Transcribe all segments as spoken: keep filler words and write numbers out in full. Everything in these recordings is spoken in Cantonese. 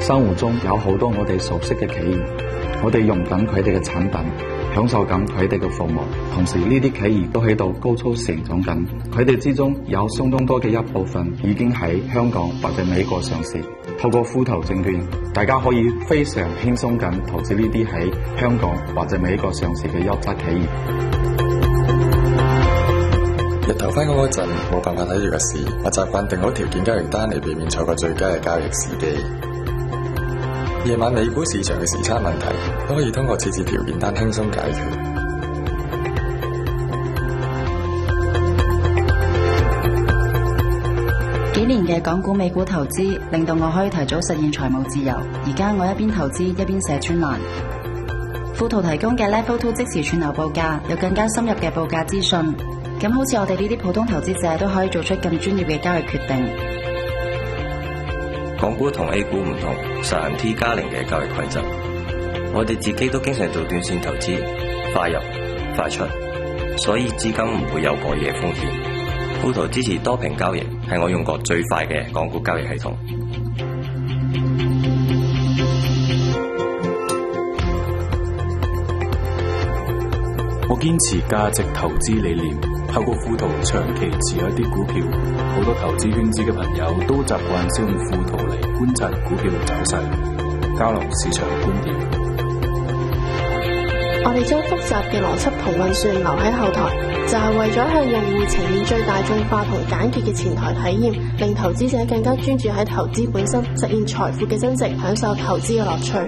生活中有好多我哋熟悉嘅企業，我哋用緊佢哋嘅產品，享受緊佢哋嘅服務，同時呢啲企業都喺度高速成長緊，佢哋之中有相當多嘅一部分已經喺香港或者美國上市。透過富途證券，大家可以非常輕鬆咁投資呢啲喺香港或者美國上市嘅優質企業。 日頭返工嗰陣冇辦法睇住個市，我習慣定好條件交易單嚟避免錯過最佳嘅交易時機。夜晚美股市場嘅時差問題都可以通過設置條件單輕鬆解決。 幾年嘅港股美股投資令到我可以提早實現財務自由。而家我一邊投資一邊寫專欄。富途提供嘅 Level Two 即時串流報價，有更加深入嘅報價資訊。咁好似我哋呢啲普通投資者都可以做出更專業嘅交易決定。 港股同 A 股唔同，實行 T 加零嘅交易規則。我哋自己都經常做短線投資，快入快出，所以資金唔會有過夜風險。富途支持多屏交易，係我用過最快嘅港股交易系統。 我堅持價值投資理念，透過富途長期持有一啲股票，好多投資圈子嘅朋友都習慣使用富途嚟觀察股票嘅走勢，交流市場觀點。 我哋將複雜嘅邏輯同運算留喺後台，就係為咗向用戶呈現最大眾化同簡潔嘅前台體驗，令投資者更加專注喺投資本身，實現財富嘅增值，享受投資嘅樂趣。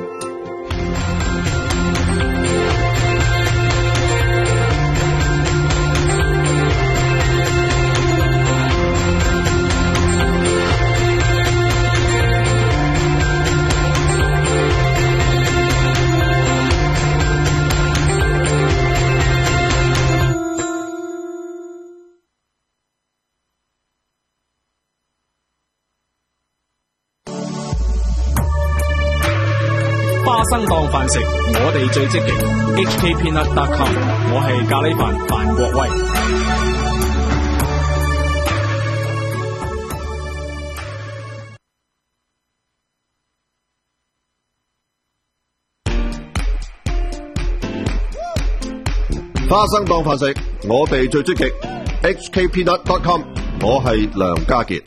花生當飯食，我哋最積極。H K Peanut dot com， 我係咖喱飯范國威。 花生當飯食，我哋最積極。H K Peanut dot com， 我係梁家傑。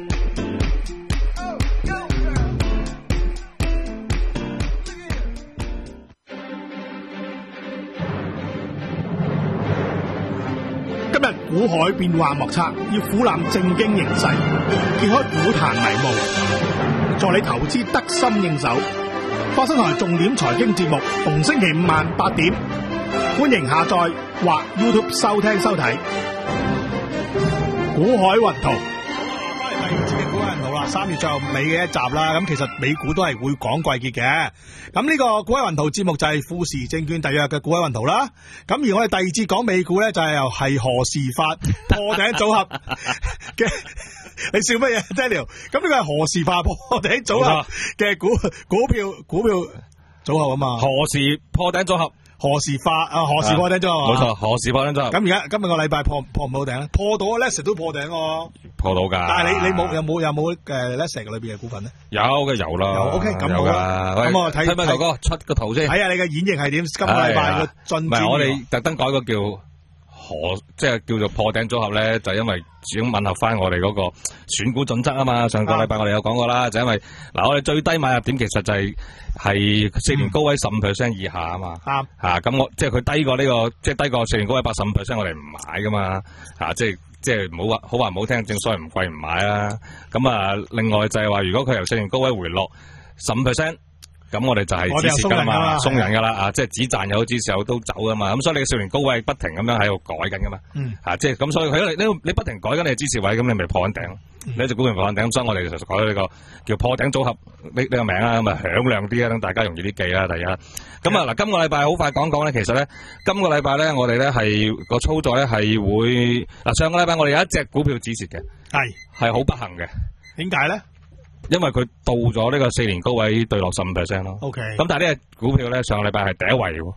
今日股海變幻莫測，要俯瞰政經形勢，揭開股壇迷霧，助你投資得心應手。花生台重點財經節目，逢星期五晚八點，歡迎下載或 YouTube 收聽收睇。股海雲圖。第二節嘅股海雲圖啦，三月最後尾嘅一集啦。咁其實美股都係會講季結嘅。咁呢個股海雲圖節目就係富時證券特約嘅股海雲圖啦。咁而我哋第二節講美股咧，就係由係何時發破頂組合嘅。你笑乜嘢 Daniel？ 咁呢個係何時發破頂組合嘅股股票股票組合啊嘛？ 何時破頂組合？ 何時發啊？何時破頂組合？ 冇錯，何時破頂組合？咁而家今日個禮拜破破唔到頂咧？破到 Lexus 都破頂喎。 破到噶。但係你你冇有冇有冇誒 Lexus 裏邊嘅股份咧？ 有嘅有啦。 有 OK 咁好啦。咁我睇睇咪頭哥出個圖先。 睇下你嘅演繹係點？今個禮拜個進展。唔係我哋特登改個叫何，即係叫做破頂組合咧，就係因為始終吻合翻我哋嗰個選股準則啊嘛。上個禮拜我哋有講過啦，就因為嗱我哋最低買入點其實就係係四年高位十五 percent 以下啊嘛。啱吓咁我即係佢低過呢個，即係低過四年高位八十五 percent，我哋唔買噶嘛。吓即係即係唔好話好話唔好聽，正所謂唔貴唔買啦。咁啊，另外就係話如果佢由四年高位回落十五 percent。咁我哋就係止蝕噶嘛，鬆人噶啦，啊，即係止賺又好，止蝕又都走噶嘛，咁所以你嘅少年高位不停咁樣喺度改緊噶嘛，嗯，啊，即係咁，所以佢你你不停改緊你嘅止蝕位，咁你咪破緊頂，嗯、你一隻股票破緊頂，咁所以我哋就改咗呢個叫破頂組合呢呢個名啦，咁啊響亮啲啊，等大家容易啲記啦，第一，咁啊嗱，今個禮拜好快講講咧，其實咧，今個禮拜咧，我哋咧係個操作咧係會嗱，上個禮拜我哋有一隻股票止蝕嘅，係係好不幸嘅， 點解咧？ 因為佢到咗呢個四年高位對落十五 percent 咯。OK。咁但係呢隻股票咧，上個禮拜係第一位喎。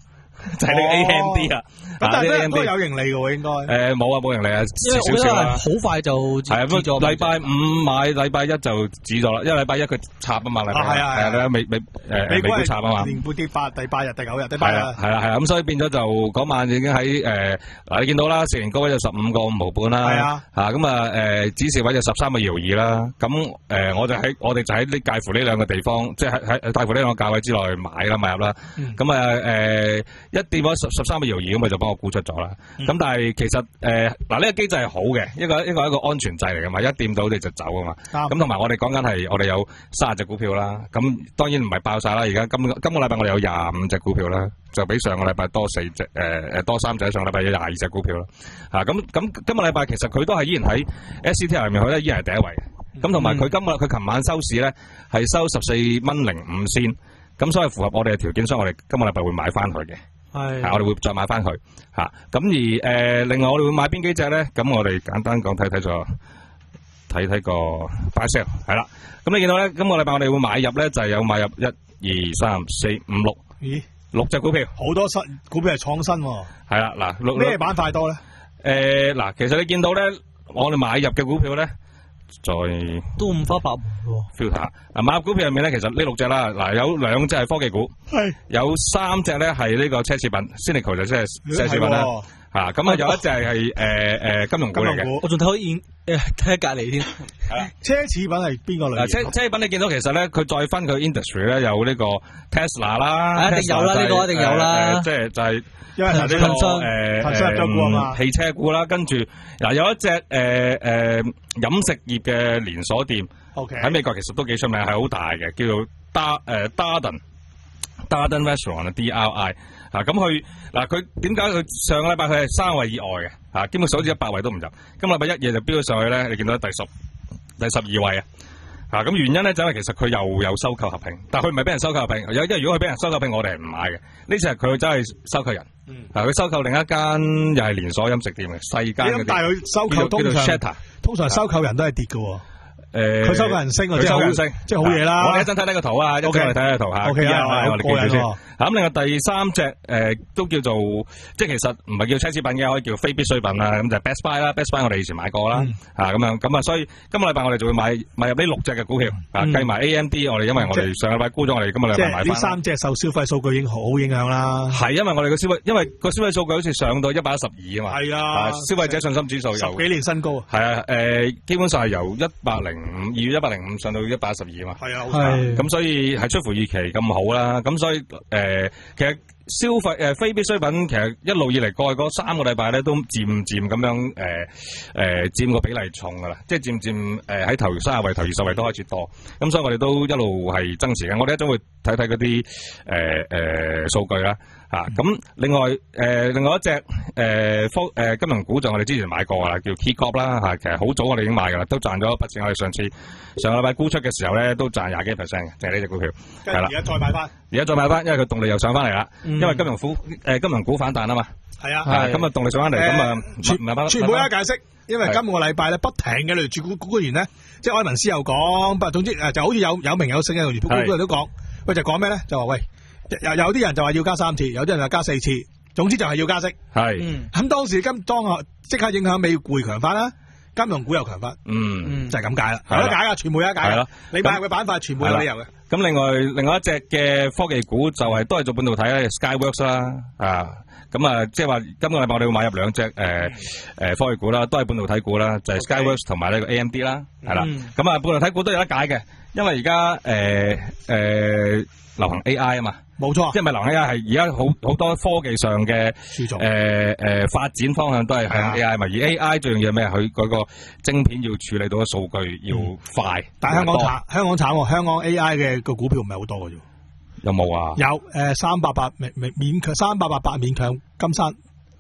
就係呢個 A M D 啊。 咁但係呢都都有盈利嘅喎，應該。 誒冇啊，冇盈利啊， 因為我覺得係好快就係啊，咁禮拜五買，禮拜一就止咗啦，因為禮拜一佢插啊嘛，禮拜係啊係啊，美美誒美股插啊嘛， 連半跌八，第八日、第九日、第八日。 係啦係啦，咁所以變咗就嗰晚已經喺誒嗱，你見到啦，四年高位就十五個五毫半啦， 係啊，嚇咁啊誒指示位就十三個搖二啦，咁誒我就喺我哋就喺呢介乎呢兩個地方，即係喺喺介乎呢兩個價位之內買啦買入啦，咁啊誒一跌咗十十三個搖二咁咪就幫我沽出咗啦。咁、嗯、但係其實誒嗱呢個機制係好嘅，一個一個一個安全掣嚟噶嘛，一掂到你就走啊嘛。咁同埋我哋講緊係我哋有三十隻股票啦，咁當然唔係爆晒啦。而家今今個禮拜我哋有廿五隻股票啦，就比上個禮拜多四隻誒誒多三隻，上個禮拜有廿二隻股票啦。嚇咁咁今個禮拜其實佢都係依然喺 S C T 入面，佢咧依然係第一位嘅。咁同埋佢今日佢琴晚收市咧係收十四蚊零五仙，咁所以符合我哋嘅條件，所以我哋今個禮拜會買翻佢嘅。係，我哋會再買翻佢嚇。咁而誒、呃，另外我哋會買邊幾隻咧？咁我哋簡單講睇睇咗，睇睇個 buy sell 係啦。咁你見到咧，今個禮拜我哋會買入咧，就係、是、有買入一二三四五六，咦，六隻股票， 好多新股票係創新喎。係啦，嗱， 咩板塊多咧？ 誒嗱、呃，其實你見到咧，我哋買入嘅股票咧。再都五花八門喎 filter 嗱，買入股票入面咧，其實呢六隻啦，嗱有兩隻係科技股，係有三隻咧係呢個奢侈品 ，Cynical 就即係奢侈品啦，吓咁啊有一隻係誒誒金融股嚟嘅， 我仲睇可以誒睇下隔籬添， 係啦，奢侈品係邊個類？ 嗱，奢奢侈品你見到其實咧，佢再分佢 industry 咧有呢個 Tesla 啦， 一定有啦，呢個一定有啦， 即係就係。 因為呢個誒誒汽車股啦，跟住嗱有一隻誒誒飲食業嘅連鎖店，喺美國其實都幾出名，係好大嘅，叫做 Dar 誒 Darden Darden Restaurant D R I 啊，咁佢嗱佢點解佢上個禮拜佢係三位以外嘅啊，基本上好似一百位都唔入，今禮拜一夜就飆咗上去咧，你見到第十第十二位啊。啊，咁原因咧就係其實佢又有收購合併，但係佢唔係俾人收購合併，有因為如果佢俾人收購合併，我哋係唔買嘅。呢次係佢真係收購人，嗯，啊佢收購另一間又係連鎖飲食店嘅細間嗰啲， 但係佢收購通常通常收購人都係跌嘅。誒，佢收購人升，佢收購升，即係好嘢啦。 我哋一陣睇睇個圖啊，一陣我哋睇睇個圖吓。O K 啊，我哋記住先。咁另外第三隻誒都叫做，即係其實唔係叫奢侈品嘅，可以叫非必需品啦。咁就係 Best Buy 啦 ，Best Buy 我哋以前買過啦，吓咁樣咁啊，所以今個禮拜我哋就會買買入呢六隻嘅股票，啊計埋 A M D，我哋因為我哋上個禮拜沽咗，我哋今個禮拜買翻。 呢三隻受消費數據已經好影響啦。 係因為我哋嘅消費，因為個消費數據好似上到一百一十二啊嘛。係啊，消費者信心指數由十幾年新高。 係啊，誒，基本上係由一百零五二月一百零五上到一百一十二啊嘛。係啊，係。咁所以係出乎預期咁好啦。咁所以誒，其實。消費誒、呃、非必需品其實一路以嚟過去嗰三個禮拜咧都漸漸咁樣誒誒佔個比例重噶啦，即係漸漸誒喺頭三十位、頭二十位都開始多，咁所以我哋都一路係增持嘅。我哋一陣會睇睇嗰啲誒誒數據啦嚇。咁、啊、另外誒、呃、另外一隻誒科誒金融股就我哋之前買過噶啦，叫 KeyCorp 啦嚇。其實好早我哋已經買噶啦，都賺咗一筆錢。我哋上次上個禮拜沽出嘅時候咧都賺廿幾 percent 嘅，就係呢隻股票係啦。 而家再買翻， 而家再買翻，因為佢動力又上翻嚟啦。嗯、因為金融股誒金融股反彈啊嘛，係啊，咁啊動力上翻嚟，咁啊全全部有解釋，因為今個禮拜咧不停嘅類住股股員咧，即係埃文斯又講，不過總之誒就好似有有名有姓嘅類住股股人都講，喂就講咩咧？就話喂有有啲人就話要加三次，有啲人就加四次，總之就係要加息。係，咁、嗯、當時今當下即刻影響美匯強翻啦。金融股又強翻，嗯，就係咁解啦，有得解噶，全部有得解噶，你買嘅板塊全部有理由嘅。 咁另外另外一隻嘅科技股就係都係做半導體咧 ，Skyworks 啦，啊，咁啊，即係話今個禮拜我哋會買入兩隻誒誒科技股啦，都係半導體股啦，就係 Skyworks 同埋呢個 A M D 啦，係啦，咁啊半導體股都有得解嘅，因為而家誒誒流行 A I 啊嘛。 冇錯， 即係咪流行 A I 係而家好好多科技上嘅誒誒發展方向都係向 A I 嘛，而 A I 最重要係咩？佢嗰個晶片要處理到嘅數據要快。嗯、但係香港慘，香港慘，香港 A I 嘅個股票唔係好多嘅啫。有冇啊？有誒三百八勉勉勉強三百八八勉強金山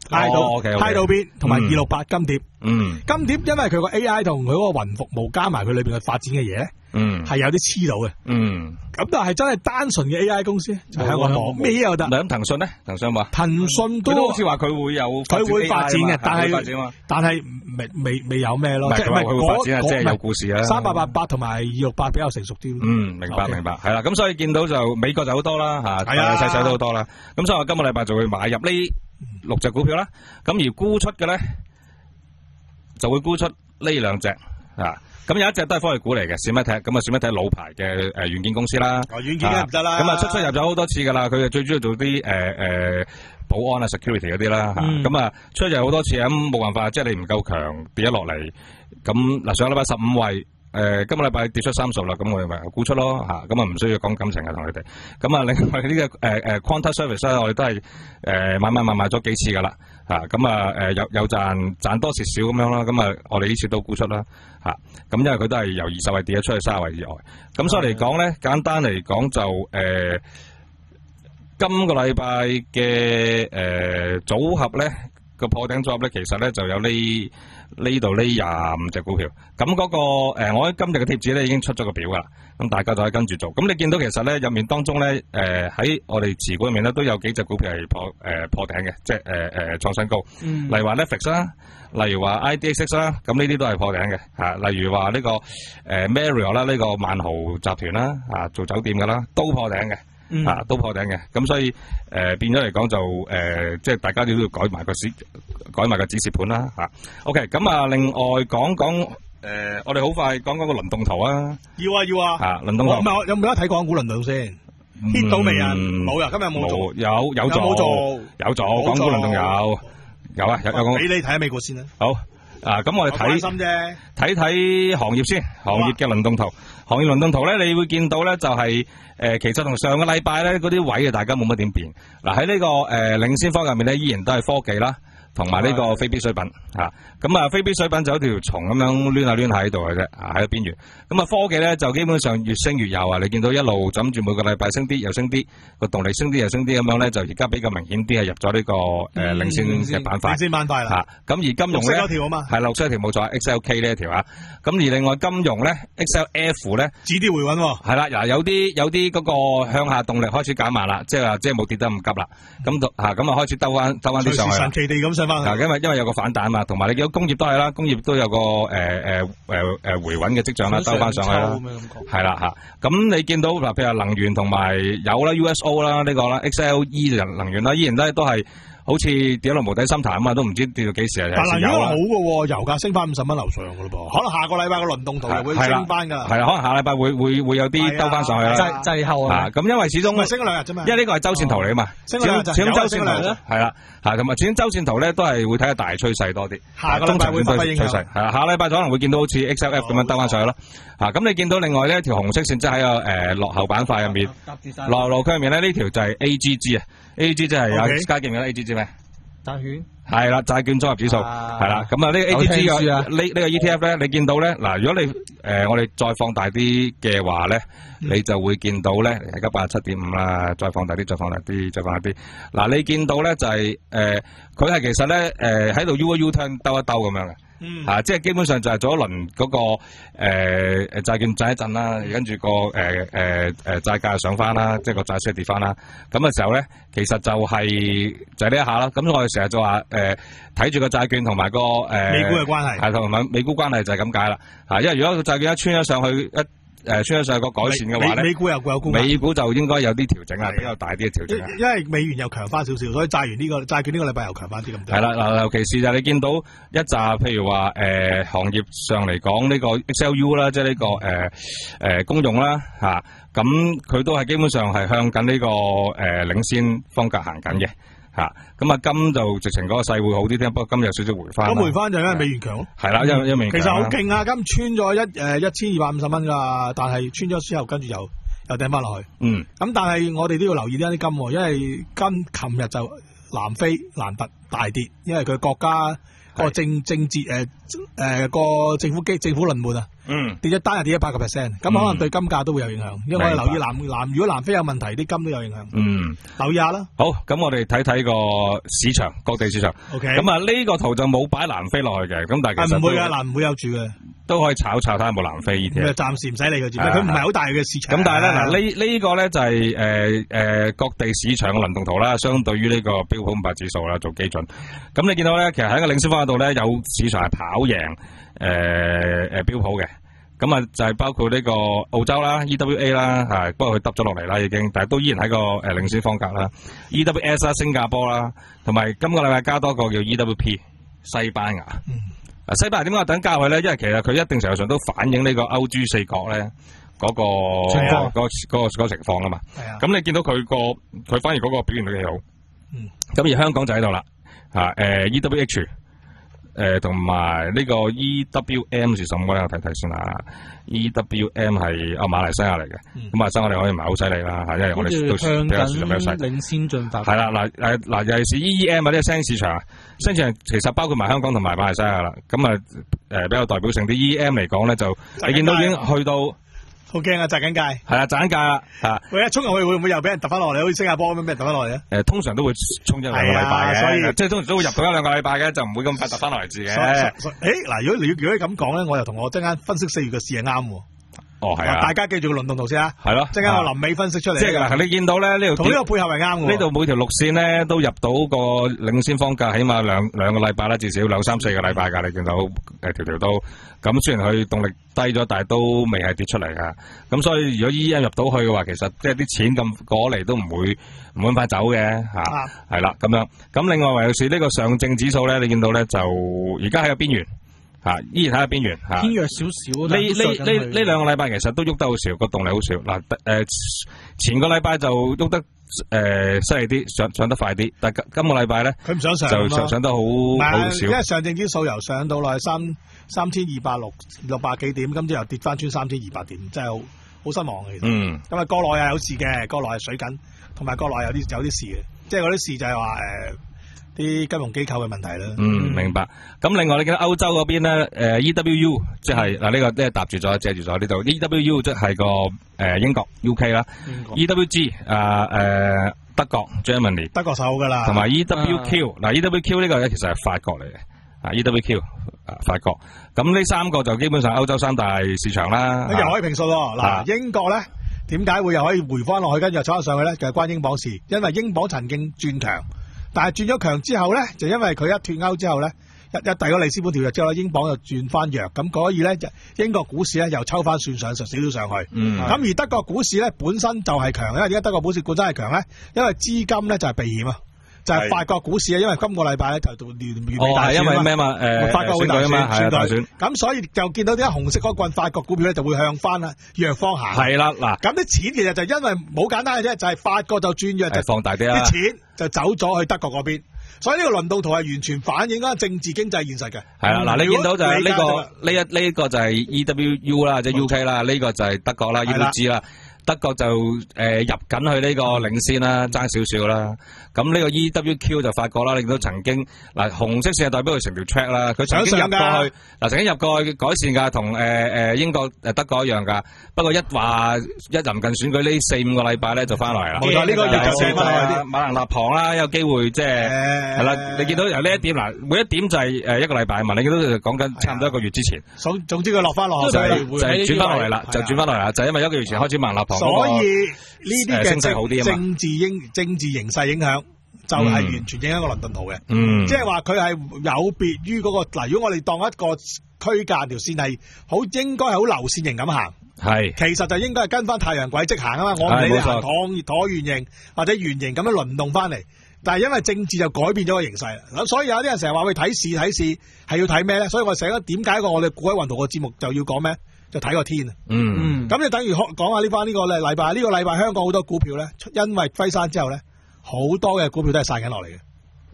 ，I 到 I 到邊同埋二六八金蝶。 嗯， 金蝶因為佢個 A I 同佢嗰個雲服務加埋佢裏邊嘅發展嘅嘢咧， 嗯， 係有啲黐到嘅。 嗯， 咁但係真係單純嘅 A I 公司，就喺個網咩又得。 咁騰訊咧，騰訊話騰訊都好似話佢會有佢會發展嘅，但係但係未未未有咩咯， 即係佢會發展啊，即係有故事啊。 三八八八同埋二六八比較成熟啲。 嗯，明白明白，係啦。咁所以見到就美國就好多啦，吓，係啊，細細都好多啦。咁所以我今個禮拜就會買入呢六隻股票啦。咁而沽出嘅咧，就會沽出呢兩隻啊。咁有一隻都係科技股嚟嘅，閃一踢，咁啊閃一踢老牌嘅誒軟件公司啦。 哦，軟件梗係唔得啦。 咁啊出出入咗好多次噶啦，佢最主要做啲誒誒保安啊 security 嗰啲啦嚇。咁啊出入好多次，咁冇辦法，即係你唔夠強跌咗落嚟。咁嗱上個禮拜十五位。誒、呃，今個禮拜跌出三數啦，咁我哋咪沽出咯嚇，咁啊唔需要講感情啊同佢哋。咁啊，另外呢、這個誒誒 Quanta Service 咧，我哋都係誒、呃、買買買買咗幾次噶啦嚇，咁啊誒有有賺賺多蝕少咁樣啦，咁啊我哋呢次都沽出啦嚇，咁、啊、因為佢都係由二十位跌咗出去三十位以外，咁所以嚟講咧，簡單嚟講就誒、呃、今個禮拜嘅誒組合咧。個破頂組合咧，其實咧就有呢呢度呢廿五隻股票。咁嗰、那個誒、呃，我喺今日嘅貼紙咧已經出咗個表噶啦。咁大家就可以跟住做。咁你見到其實咧入面當中咧，誒、呃、喺我哋持股入面咧都有幾隻股票係破誒、呃、破頂嘅，即係誒誒創新高。嗯、例如話 Netflix 啦，例如話 I D X 啦，咁呢啲都係破頂嘅嚇。例如話呢、這個誒、呃、Marriott 啦，呢個萬豪集團啦，啊做酒店噶啦，都破頂嘅。嗯、啊，都破頂嘅，咁所以誒、呃、變咗嚟講就誒、呃，即係大家都要改埋個指改埋個指示盤啦，吓、啊。OK，咁啊，另外講講誒，我哋好快講講個輪動圖啊。要啊要啊。吓，輪動圖。唔係，有冇得睇港股輪動先 hit 到未啊？冇啊，今日冇做。有有做。有冇做？有做，港股輪動有。有啊，有有講。俾你睇下美國先啦。好。啊，咁我哋睇睇睇行業先，行業嘅輪動圖，行業輪動圖咧，你會見到咧就係、是、誒、呃，其實同上個禮拜咧嗰啲位啊，大家冇乜點變。嗱喺呢個誒、呃、領先方入面咧，依然都係科技啦。同埋呢個非必需品嚇，咁啊非必需品就有條蟲咁樣攣下攣下喺度嘅啫，喺個邊緣。咁啊科技咧就基本上越升越有啊！你見到一路枕住每個禮拜升啲又升啲，個動力升啲又升啲咁樣咧，就而家比較明顯啲係入咗呢、這個誒、呃、領先嘅板塊。領先板塊啦嚇，咁、啊、而金融咧，綠色條啊嘛，係綠色條冇錯 ，X L K 呢一條啊。咁而另外金融咧 ，X L F 咧，止跌回穩喎。係啦，嗱有啲有啲嗰個向下動力開始減慢啦，即係話即係冇跌得咁急啦。咁嚇咁啊開始兜翻兜翻啲上去。神奇地咁上翻去。嗱，因為因為有個反彈啊嘛，同埋你見到工業都係啦，工業都有個誒誒誒誒回穩嘅跡象啦，兜翻上去啦。係啦嚇，咁你見到嗱，譬如能源同埋有啦 U S O 啦呢個啦 X L E 就能源啦，依然都係都係。好似跌落無底深潭啊嘛，都唔知跌到幾時啊！但係有好嘅喎，油價升翻五十蚊樓上嘅咯噃，可能下個禮拜個輪動圖又會升翻㗎。係啦，可能下禮拜會會會有啲兜翻上去啦。滯滯後啊！咁因為始終咪升咗兩日啫嘛，因為呢個係周線圖嚟啊嘛，始終始終周線圖係啦嚇，同埋始終周線圖咧都係會睇下大趨勢多啲。下個禮拜會發揮影響。係啊，下禮拜可能會見到好似 X L F 咁樣兜翻上去咯。嚇，咁你見到另外呢一條紅色線即係喺個誒落後板塊入面，落路區入面咧呢條就係 A G G 啊 ，A G G 即係有家記唔記得 A G G 咩？債券係啦，債券綜合指數係啦，咁啊呢個 A G G 嘅呢呢個 E T F 咧，你見到咧嗱，如果你誒、呃、我哋再放大啲嘅話咧，嗯、你就會見到咧而家八十七點五啦，再放大啲，再放大啲，再放大啲。嗱，你見到咧就係、是、誒，佢、呃、係其實咧誒喺度 U 一 U turn 兜一兜咁樣嘅。嗯，啊，即係基本上就係做一輪嗰、那個誒誒債券震一震啦，跟住個誒誒誒債價上翻啦，即係個債息跌翻啦。咁嘅時候咧，其實就係、是、就係、是、呢一下啦。咁我哋成日就話誒睇住個債券同埋個誒、呃、美股嘅關係，係同埋美股關係就係咁解啦。啊，因為如果個債券一穿咗上去一。誒，穿咗上去個改善嘅話咧，美股又有沽，美股就應該有啲調整啊，比較大啲嘅調整。因為美元又強翻少少，所以債元呢個債券呢個禮拜又強翻啲咁多。係啦，嗱，尤其是就係你見到一紮，譬如話誒、呃、行業上嚟講呢個 X L U 啦，即係呢個誒誒公用啦嚇，咁、啊、佢都係基本上係向緊呢、這個誒、呃、領先方格行緊嘅。吓，咁啊金就直情嗰個勢會好啲啲，不過金有少少回翻。咁回翻就因為美元強咯。係啦，因為因為美元強。其實好勁啊，金穿咗一誒一千二百五十蚊噶，但係穿咗之後跟住又又掟翻落去。嗯。咁但係我哋都要留意呢啲金，因為金琴日就南非蘭特大跌，因為佢國家個政政治誒誒個政府機政府輪換啊， 嗯， 跌咗單日跌咗八個 percent，咁可能對金價都會有影響，因為我哋留意南南，如果南非有問題，啲金都有影響。 嗯， 留意下啦。 好，咁我哋睇睇個市場，各地市場。 OK。 咁啊，呢個圖就冇擺南非落去嘅，咁但係其實唔會噶，南唔會有住嘅。 都可以炒炒睇下有冇南非呢啲。 暫時唔使理佢住，佢唔係好大嘅市場。 咁但係咧，嗱呢呢個咧就係誒誒各地市場嘅輪動圖啦，相對於呢個標普五百指數啦做基準。咁你見到咧，其實喺個領先方向度咧，有市場係跑贏誒誒標普嘅。咁啊就係包括呢個澳洲啦 ，E W A 啦，係不過佢耷咗落嚟啦已經，但係都依然喺個誒領先方格啦。E W S 啦，新加坡啦，同埋今個禮拜加多個叫 E W P 西班牙。嗯啊，西班牙點解等價位咧？因為其實佢一定程度上都反映呢個歐豬四國咧嗰個嗰嗰個嗰個情況啦嘛。係啊。咁你見到佢個佢反而嗰個表現都幾好。嗯。咁而香港就喺度啦，嚇誒 E W H 誒同埋呢個 E W M 是什麼咧？我睇睇先啦。E W M 係啊馬來西亞嚟嘅，咁馬來西亞我哋可以唔係好犀利啦嚇，因為我哋都比較比較細。 領先進發。係啦，嗱誒嗱，尤其是 E E M 啊呢個新興市場，新興市場其實包括埋香港同埋馬來西亞啦，咁啊誒比較代表性啲 E E M 嚟講咧，就你見到已經去到。 好驚啊！擲緊界係啊，擲緊界啦嚇！ 喂，一衝入去會唔會又俾人揼翻落嚟？好似新加坡咁樣俾人揼翻落嚟咧？ 誒，通常都會衝一兩個禮拜嘅， 所以即係通常都會入到一兩個禮拜嘅，就唔會咁快揼翻落嚟自己。誒， 嗱，如果你如果你咁講咧，我又同我陣間分析四月嘅市係啱喎。 哦，係啊！ 大家記住個輪動圖先啊。係咯。 陣間我臨尾分析出嚟。 即係嗱，你見到咧呢條同呢個配合係啱嘅。 呢度每條綠線咧都入到個領先方格，起碼兩兩個禮拜啦，至少兩三四個禮拜㗎。你見到誒條條都咁，雖然佢動力低咗，但係都未係跌出嚟㗎。咁所以如果 E M 入到去嘅話，其實即係啲錢咁過嚟都唔會唔會咁快走嘅嚇。係啦，咁樣。咁另外唯有是呢個上證指數咧，你見到咧就而家喺個邊緣。啊，依然喺個邊緣， 偏弱少少。 呢呢呢呢兩個禮拜其實都喐得好少，個動力好少。嗱，誒前個禮拜就喐得誒犀利啲，上上得快啲，但係今個禮拜咧， 佢唔想上， 就上上得好好少。 因為上證指數由上到落去三三千二百六六百幾點，今朝又跌翻穿三千二百點，真係好好失望嘅其實。嗯。咁啊，國內係有事嘅，國內係水緊，同埋國內有啲有啲事嘅，即係嗰啲事就係話誒。啲金融機構嘅問題啦。 嗯，明白。咁另外你見到歐洲嗰邊咧，誒 E W U 即係嗱呢個即係搭住咗、借住咗呢度。E W U 即係個誒英國 U K 啦。E W G 啊誒德國 Germany。 德國手㗎啦。 同埋 E W Q 嗱 E W Q 呢個咧其實係法國嚟嘅。啊 E W Q 啊法國。咁呢三個就基本上歐洲三大市場啦。 又可以評述喎。嗱英國咧點解會又可以回翻落去，跟住又炒上去咧？就係關英鎊事，因為英鎊曾經轉強。但係轉咗強之後咧，就因為佢一脫歐之後咧，一一遞個里斯本條約之後咧，英鎊就轉翻弱，咁所以咧，英國股市咧又抽翻算上少少上去。嗯。咁而德國股市咧本身就係強，因為點解德國股市本身係強咧？因為資金咧就係避險啊，就係法國股市啊，因為今個禮拜咧就到聯聯美大選啊嘛。哦，係因為咩嘛？誒，法國會大選嘛，係大選。咁所以就見到啲紅色嗰棍法國股票咧就會向翻啊弱方行。係啦，嗱。咁啲錢其實就因為冇簡單嘅啫，就係法國就轉弱，就放大啲啦。啲錢就走咗去德國嗰邊。所以呢個輪動圖係完全反映緊政治經濟現實嘅。 係啦，嗱，你見到就係呢個呢一呢個就係 E W U 啦，即係 U K 啦，呢個就係德國啦 E W G 啦。德國就誒、呃、入緊去呢個領先啦，爭少少啦。咁呢個 E W Q 就法國啦，亦都曾經嗱紅色線係代表佢成條 track 啦，佢曾經入過去嗱，曾經入過去改善㗎，同誒誒英國誒德國一樣㗎。不過一話一臨近選舉呢四五個禮拜咧就翻嚟啦。冇錯，呢、這個就係馬能立旁啦，有機會即係係啦。你見到由呢一點嗱，每一點就係誒一個禮拜嘛，你見到就講緊差唔多一個月之前。總總之佢落翻落就係就係轉翻落嚟啦，就轉翻落嚟啦，就係因為一個月前開始馬能立旁。所以呢啲嘅政治影政治形勢影響，就係完全影響個倫敦圖嘅。嗯，即係話佢係有別於嗰個嗱，如果我哋當一個區間條線係好，應該係好流線型咁行。係，其實就應該係跟翻太陽軌跡行啊嘛。我唔理你行橢橢圓形或者圓形咁樣輪動翻嚟，但係因為政治就改變咗個形勢，咁所以有啲人成日話去睇市睇市係要睇咩咧？所以我成日點解個我哋股海運圖個節目就要講咩？就睇個天啊！嗯，咁就等於講下呢翻呢個禮拜，呢個禮拜香港好多股票咧，因為輝山之後咧，好多嘅股票都係晒緊落嚟嘅。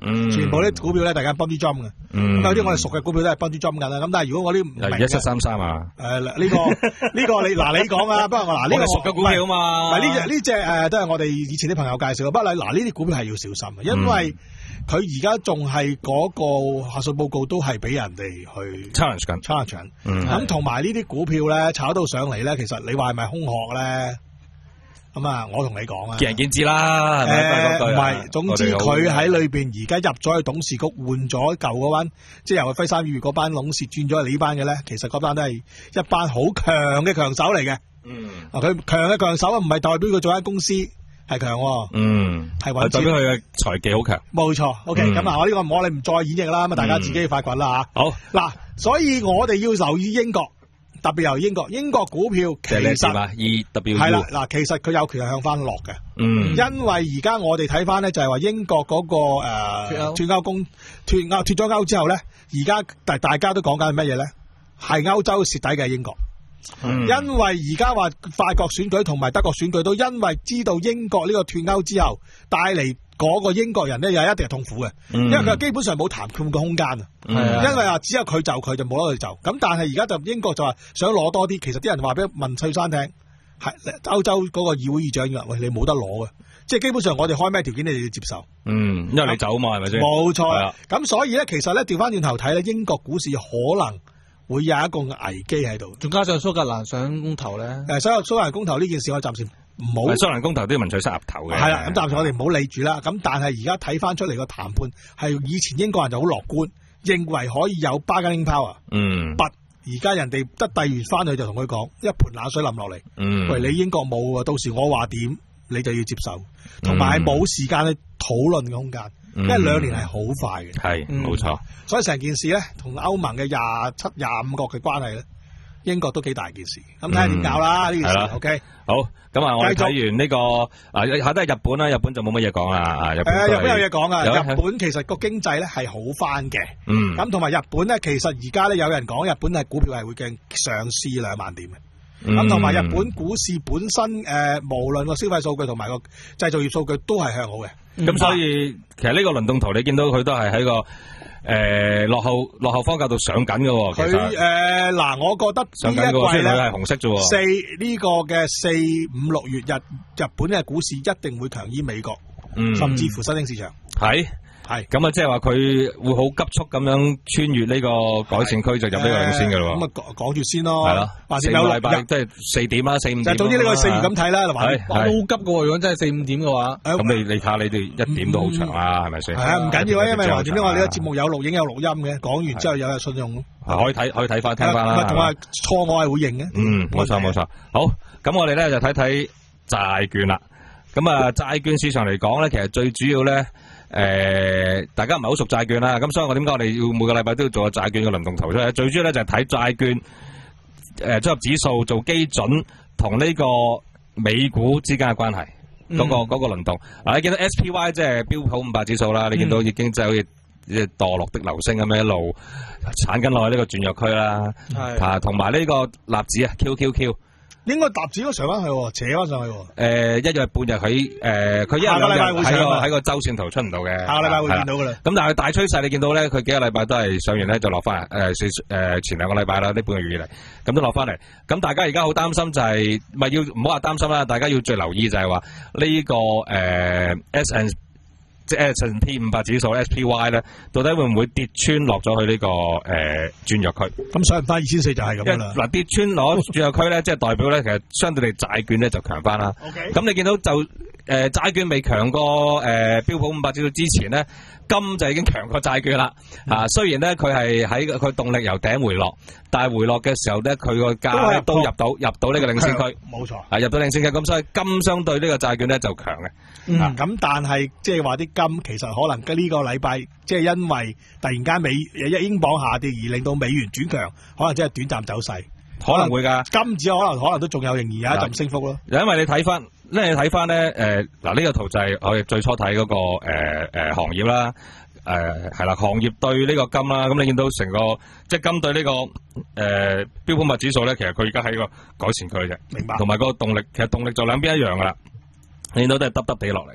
嗯， 全部啲股票咧，大家 bungee jump 嘅。 嗯， 咁有啲我哋熟嘅股票都係 bungee jump 緊啦。咁但係如果我啲唔明嘅一七三三啊， 誒呢個呢個你嗱你講啊，不過我嗱呢個熟嘅股票嘛， 唔係呢隻呢隻誒都係我哋以前啲朋友介紹嘅。不過嗱呢啲股票係要小心嘅，因為佢而家仲係嗰個核數報告都係俾人哋去 challenge 緊 challenge 緊。 嗯， 咁同埋呢啲股票咧炒到上嚟咧，其實你話係咪空殼咧？咁啊，我同你講啊， 見仁見智啦，係咪？ 誒唔係，總之佢喺裏邊而家入咗去董事局，換咗舊嗰班，即係由輝山裕嗰班董事轉咗嚟呢班嘅咧，其實嗰班都係一班好強嘅強手嚟嘅。 嗯， 啊，佢強嘅強手啊，唔係代表佢做間公司係強， 嗯， 係代表佢嘅財技好強。 冇錯 ，OK，咁啊，我呢個我哋唔再演繹啦，咁啊，大家自己發掘啦嚇。 好， 嗱，所以我哋要留意英國。特別由英國，英國股票其實 E W 係啦，嗱，其實佢有權係向翻落嘅， 嗯， 因為而家我哋睇翻咧就係話英國嗰、那個誒脫歐公脫歐脫咗歐之後咧，而家大大家都講緊係乜嘢咧？係歐洲蝕底嘅英國，嗯、因為而家話法國選舉同埋德國選舉都因為知道英國呢個脫歐之後帶嚟嗰個英國人咧又一定係痛苦嘅，嗯、因為佢基本上冇談判嘅空間啊。嗯、因為話只有佢就佢就冇得佢就，咁但係而家就英國就話想攞多啲，其實啲人話俾文翠珊聽，係歐洲嗰個議會議長話，喂，你冇得攞嘅，即係基本上我哋開咩條件你哋要接受。 嗯，因為你走嘛係咪先？ 冇錯。咁所以咧，其實咧調翻轉頭睇咧，英國股市可能會有一個危機喺度， 仲加上蘇格蘭想公投咧。 誒，所有蘇格蘭公投呢件事，我暫時唔好。 蘇格蘭公投都要文翠珊岌頭嘅。 係啦，咁暫時我哋唔好理住啦。咁但係而家睇翻出嚟個談判係以前英國人就好樂觀。認為可以有 bargaining power， 嗯， 不而家人哋一遞完翻去就同佢講一盆冷水淋落嚟， 嗯， 喂，你英國冇啊，到時我話點你就要接受，同埋係冇時間去討論嘅空間， 嗯、 因為兩年係好快嘅， 係冇錯， 所以成件事咧同歐盟嘅廿七、廿五國嘅關係咧，英國都幾大件事，咁睇下點搞啦呢件事 ，OK。 好，咁啊，我哋睇完呢、這個啊，下低係日本啦，日本就冇乜嘢講啦，啊，日本、呃、 日本有嘢講啊，日本其實個經濟咧係好翻嘅， 嗯， 咁同埋日本咧，其實而家咧有人講日本係股票係會勁上試兩萬點嘅，咁同埋日本股市本身誒、呃，無論個消費數據同埋個製造業數據都係向好嘅，咁、 嗯、所以其實呢個輪動圖你見到佢都係喺個。誒、呃，落後落後方價度上緊嘅， 佢誒嗱，我覺得上緊嘅，雖然佢係紅色啫。 四呢、這個嘅四五六月日日本嘅股市一定會強於美國，嗯、甚至乎新興市場。係係咁啊，即係話佢會好急速咁樣穿越呢個改善區，就入呢個領先嘅咯。咁啊，講講住先咯。係咯，或者有禮拜即係四點啦，四五點。就總之呢個四月咁睇啦，係嘛？好急嘅，如果真係四五點嘅話，咁你你睇下你哋一點都好長啦，係咪先？係啊，唔緊要啊，因為橫掂都話呢個節目有錄影有錄音嘅，講完之後有有信用。可以睇可以睇翻聽翻啦。同埋錯我係會認嘅。嗯，冇錯冇錯。好，咁我哋咧就睇睇債券啦。咁啊，債券市場嚟講咧，其實最主要咧。誒、呃，大家唔係好熟債券啦，咁所以我點解我哋要每個禮拜都要做個債券嘅輪動圖出嚟？最主要咧就係睇債券誒，綜合指數做基準同呢個美股之間嘅關係，嗰、嗯那個嗰、那個輪動。嗱、啊，你見到 S P Y 即係標普五百指數啦，你見到已經即係好似墮落的流星咁樣一路鏟緊落去呢個轉弱區啦，啊，同埋呢個納指啊 Q Q Q。應該搭子都上翻去，扯翻上去。誒、呃，一日半日佢誒，佢、呃、一日兩日喺個喺個周線圖出唔到嘅。下個禮拜會見到噶啦。咁但係大趨勢你見到咧，佢幾個禮拜都係上完咧就落翻。誒、呃，誒前兩個禮拜啦，呢半個月以嚟，咁都落翻嚟。咁大家而家好擔心就係、是，咪要唔好話擔心啦。大家要最留意就係話呢個誒、呃、S and 即係 S and P 五百指數 S P Y 咧，到底會唔會跌穿落咗去呢、這個誒轉弱區？咁上唔翻二千四就係咁啦。嗱，跌穿攞轉弱區咧，即係代表咧，其實相對地債券咧就強翻啦。咁、okay. 你見到就誒債、呃、券未強過誒、呃、標普五百指數之前咧，金就已經強過債券啦。嗯、啊，雖然咧佢係喺佢動力由頂回落，但係回落嘅時候咧，佢個價咧都入到入到呢個領先區。冇錯。啊，入到領先區，咁所以金相對呢個債券咧就強嘅。嗯，咁、啊、但係即係話啲金其實可能呢個禮拜即係因為突然間美一英鎊下跌而令到美元轉強，可能即係短暫走勢，可能會噶。金子可能可能都仲有仍然有一陣升幅咯。因為你睇翻，咧你睇翻咧，誒嗱呢個圖就係我哋最初睇嗰、那個誒誒、呃呃、行業啦，誒係啦，行業對呢個金啦，咁你見到成個即係金對呢、這個誒、呃、標普物指數咧，其實佢而家喺個改善區嘅啫，明白。同埋個動力，其實動力就兩邊一樣噶啦。你見到都係耷耷地落嚟，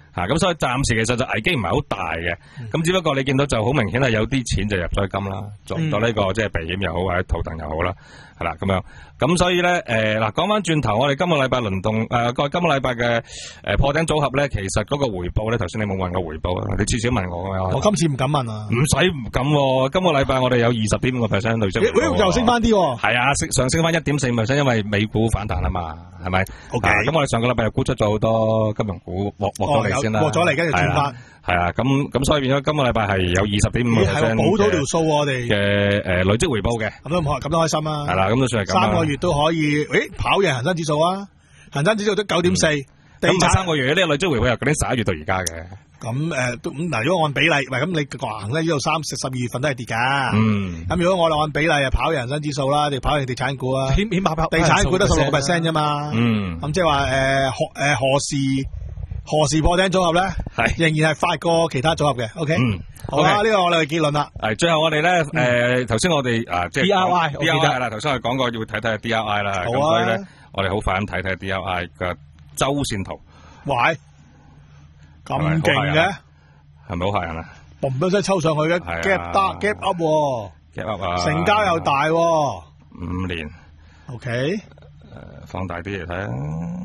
嚇，咁所以暫時其實就危機唔係好大嘅，咁只不過你見到就好明顯係有啲錢就入咗去金啦，做唔到呢個即係避險又好或者套戥又好啦，係啦咁樣，咁所以咧誒嗱講翻轉頭，我哋今個禮拜輪動誒個今個禮拜嘅誒破頂組合咧，其實嗰個回報咧，頭先你冇問過回報啊，你至少問我㗎嘛， 我今次唔敢問啊， 唔使唔敢喎，今個禮拜我哋有二十點五個 percent 累積， 誒又升翻啲喎， 係啊，升上升翻一點四 percent，因為美股反彈啊嘛，係咪 ？OK， 咁我哋上個禮拜又沽出咗好多金融股，獲獲咗嚟先啦， 獲咗嚟跟住轉翻。 係啊，咁咁所以變咗今個禮拜係有二十點五個 percent 補到條數我哋嘅誒累積回報嘅， 咁都唔開，咁都開心啊！ 係啦，咁都算係咁。 三個月都可以，誒跑贏恒生指數啊！恒生指數都九點四，地產三個月呢個累積回報由嗰啲十一月到而家嘅。 咁誒都咁嗱，如果按比例，喂咁你橫咧呢度三十二月份都係跌㗎。 嗯。 咁如果我哋按比例啊，跑贏恒生指數啦，定跑贏地產股啊？ 起起碼跑地產股得十六個 percent 啫嘛。 嗯。 咁即係話誒何誒何時？何時破頂組合咧？係仍然係快過其他組合嘅。O K，嗯，好啦，呢個我哋嘅結論啦。 係最後我哋咧，誒，頭先我哋啊，即係 D R I，D R I 係啦，頭先我哋講過要睇睇 D R I 啦。咁所以咧，我哋好快咁睇睇 D R I 嘅周線圖。 喂，咁勁嘅， 係咪好嚇人啊？ 嘣一聲抽上去嘅 gap down gap up，gap up 啊， 成交又大。 五年。 O K，誒， 放大啲嚟睇啊。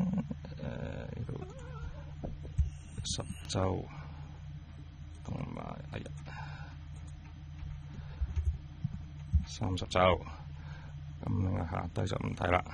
十周同埋哎呀，三十周，咁下低就唔睇啦。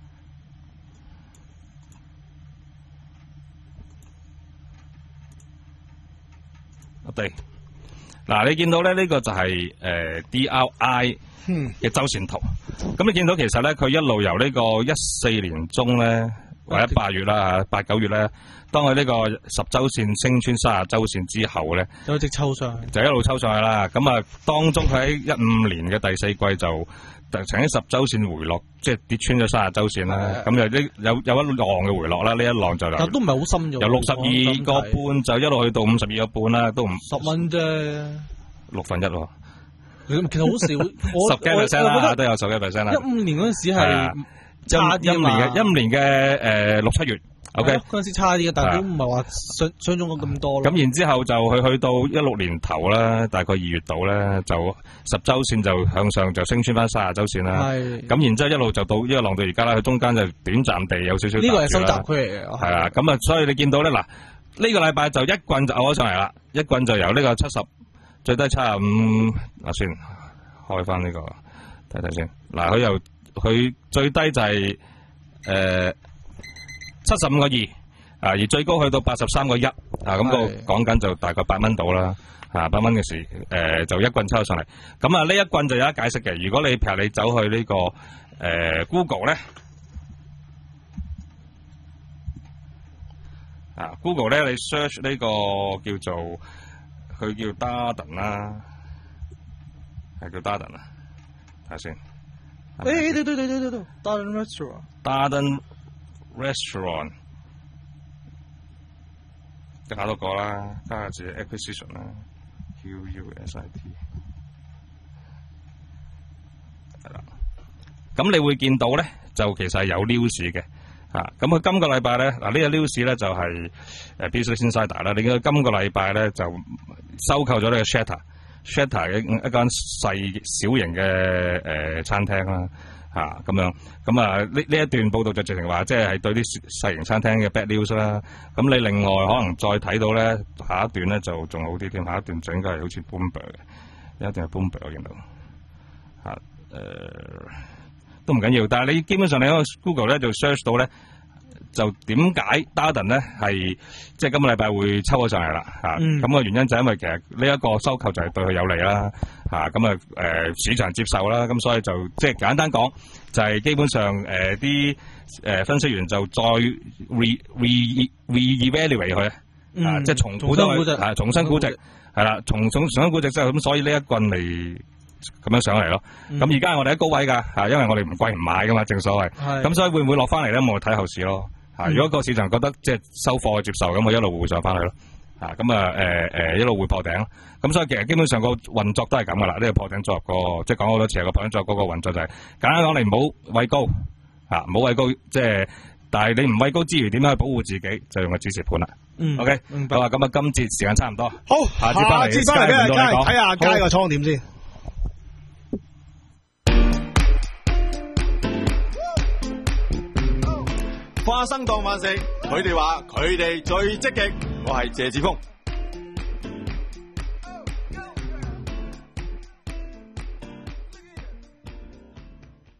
我哋嗱，你見到咧呢、呢個就係、是、誒、呃、D R I 嘅周線圖。咁、嗯、你見到其實咧，佢一路由呢個一四年中咧，或者八月啦，八九月咧。當佢呢個十周線升穿三十周線之後咧， 就一直抽上去， 就一路抽上去啦。咁啊，當中佢喺一五年嘅第四季就曾經十周線回落，即係跌穿咗三十周線啦。咁有啲有有一浪嘅回落啦，呢一浪就但都唔係好深咗， 由六十二個半就一路去到五十二個半啦，都唔十蚊啫， 六分一喎。 其實好少， 十幾 percent 啦，都有十幾 percent 啦。 一五年嗰陣時係差啲一五年嘅一五年嘅誒六七月。O K， 嗰陣時差啲嘅，但係都唔係話想想中咁多咯。 咁然之後就佢去到一六年頭啦，大概二月度咧，就十周線就向上就升穿翻三十周線啦。係。咁然之後一路就到呢個浪到而家啦，佢中間就短暫地有少少。呢個係收窄區嚟嘅。係啊，咁啊，所以你見到咧嗱，呢、呢個禮拜就一棍就拗咗上嚟啦，一棍就由呢個七十最低七十五啊，算開翻呢個睇睇先。嗱，佢由佢最低就係、是、誒。呃七十五個二啊，而最高去到八十三個一啊，咁個講緊就大概八蚊到啦，啊八蚊嘅時誒、呃、就一棍抽上嚟。咁啊呢一棍就有得解釋嘅。如果你譬如你走去呢、這個誒、呃、Google 咧，啊 Google 咧你 search 呢個叫做佢叫 Darden 啦，係叫 Darden 啊，睇下先。 誒對對對對對對 ，Darden Restaurant。 Restaurant 加多個啦，加下自己 acquisition 啦 ，Q U S I T 係啦。咁你會見到咧，就其實係有 news 嘅嚇。咁佢今個禮拜咧，嗱、這個、呢個 news 咧就係誒 Business Insider 啦。你見到今個禮拜咧就收購咗呢個 Shatter，Shatter 嘅一間細小型嘅誒、呃、餐廳啦。啊，咁樣，咁啊，呢呢一段報道就直情話，即係對啲細型餐廳嘅 bad news 啦。咁你另外可能再睇到咧，下一段咧就仲好啲添，下一段就應該係好似 Bloomberg 嘅，有一段係 Bloomberg 我見到，嚇、啊，誒、呃，都唔緊要。但係你基本上你喺 Google 咧就 search 到咧，就點解 Darden 咧係即係今個禮拜會抽咗上嚟啦？嚇、啊，咁、嗯、個原因就係因為其實呢一個收購就係對佢有利啦。嚇咁啊誒市場接受啦，咁所以就即係簡單講，就係、是、基本上誒啲誒分析員就再 re re re evaluate 佢、嗯、啊，即係重估咗佢，係重新估值，係啦，重重重新估值之後，咁所以呢一棍嚟咁樣上嚟咯。咁而家我哋喺高位㗎嚇，因為我哋唔貴唔買㗎嘛，正所謂。咁所以會唔會落翻嚟咧？我睇後市咯。嚇、嗯，如果個市場覺得即係收貨接受，咁我一路會上翻去咯。啊，咁啊，誒、呃、誒，一路會破頂，咁所以其實基本上個運作都係咁噶啦。呢、這個破頂組合個，即係講好多次，個破頂組合嗰個運作就係、是、簡單講，你唔好畏高，啊，唔好畏高，即係但係你唔位高之餘，點樣去保護自己，就用個指示盤啦。 嗯 OK， 明白。 好啊，咁啊，今節時間差唔多。 好， 下節翻嚟， 下節翻嚟俾大家睇下好街個倉點先。 花生當飯食，佢哋話佢哋最積極，我係謝志峰。